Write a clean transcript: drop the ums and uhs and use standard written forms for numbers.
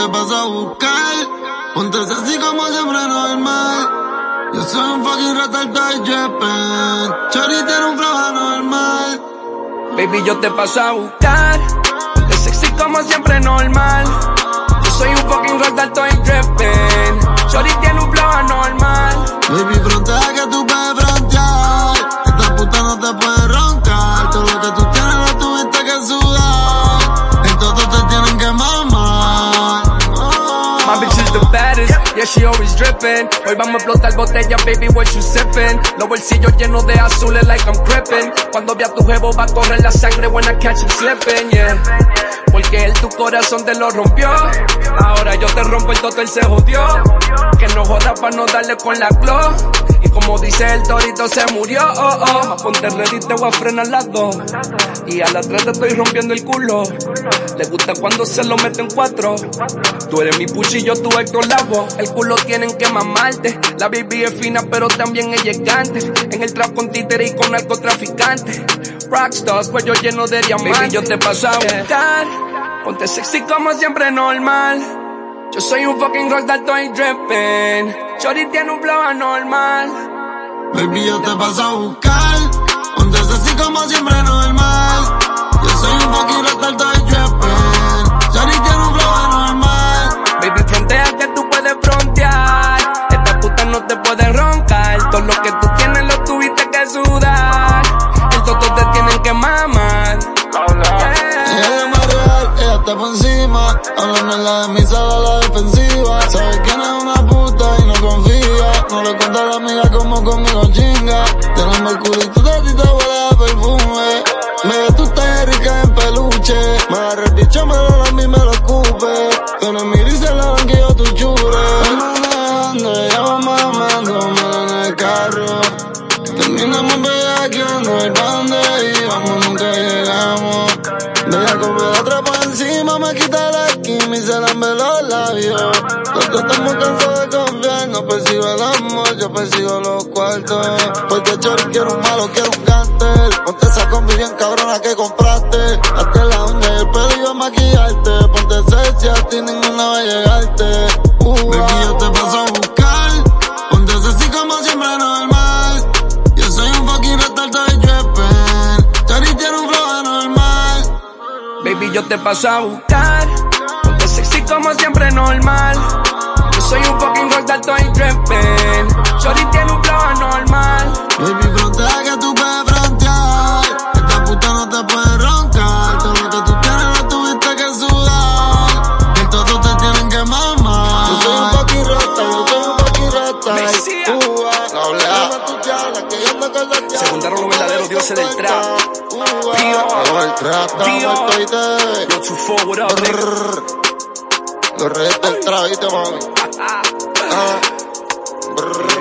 te paso a buscar. Ponte así como siempre normal. Yo soy un fucking retardado y Jeppen. Chori tiene un flow anormal. Baby, yo te paso a buscar. Ponte sexy como siempre normal. Yo soy un fucking retardado y Jeppen. Chori tiene un flow anormal. Baby, frontea que tú puedes frontear. Esta puta no te puede roncar. Todo lo que tú tienes lo tuviste que sudar. En todo te tienen que mamar. My bitch is the baddest, yeah, she always drippin'. Hoy vamos a explotar botella, baby, what you sippin'? Los bolsillos llenos de azules like I'm crippin'. Cuando vea tu jevo va a correr la sangre when I catch him slippin', yeah. Porque él tu corazón te lo rompió. Ahora yo te rompo el toto, él se jodió. Que no joda pa' no darle con la glow. Y como dice el torito se murió, oh, oh. Ponte ready, te voy a frenar las dos. Y a las 3 te estoy rompiendo el culo. Le gusta cuando se lo meten 4. Tú eres mi puchillo, tú Héctor Lavoe. El culo tienen que mamarte. La baby es fina pero también ella es gigante. En el trap con títere y con narcotraficantes. Rockstars, cuello lleno de diamantes. Baby, yo te paso a buscar. Ponte sexy como siempre normal. Yo soy un fucking rockstar, estoy drippin'. Chori tiene un flow anormal. Baby, yo te paso a buscar. Ponte así como siempre normal. Yo soy un fucking rockstar, estoy drippin'. Chori tiene un flow anormal. Baby, frontea que tú puedes frontear. Esta puta no te puede roncar. Todo lo que tú tienes lo tuviste que sudar. El toto te tienen que mamar. Ella es más real, ella está por encima. Háblame la de mi sala, la defensiva. Sabe quién es una puta y no confía. No le cuenta a la amiga como conmigo chinga. Tenemos el culito de ti, te huele a perfume. Bebé, tú estás rica en peluche. Me agarré el bicho, me lo lame y me lo escupe. Tú no mires y la van que yo tu chure. Manejando, ella va mamando, me en el carro. Terminamos bellaqueando, el bande y vamos, nunca llegamos. Bella como la otra por encima, me quita la esquina y se lambe los labios. Los dos estamos cansados de confiar, no persigo el amor, yo persigo los cuartos. Porque chori quiero un malo, quiero un cánter. Ponte esa combi bien cabrona que compraste. Hazte la uña y el pelo y a maquillarte. Ponte sexy, a ti ninguna va a llegarte. Baby, yo te paso a buscar. Ponte así como siempre normal. Yo soy un fucking retardado y Jeppen. Chori tiene un flow anormal. Baby, yo te paso a buscar. Ponte sexy como siempre normal. Yo soy un fucking rockstar, estoy drippin'. Chori tiene un flow anormal. Baby, frontea que tú puedes frontear. Esta puta no te puede roncar. Todo lo que tú tienes lo tuviste que sudar. El todo te tienen que mamar. Yo soy un fucking rockstar, yo soy un fucking rockstar. Se juntaron los verdaderos dioses del trap. Yo too forward up, nigga. Los reyes del trap, ¿viste, mami?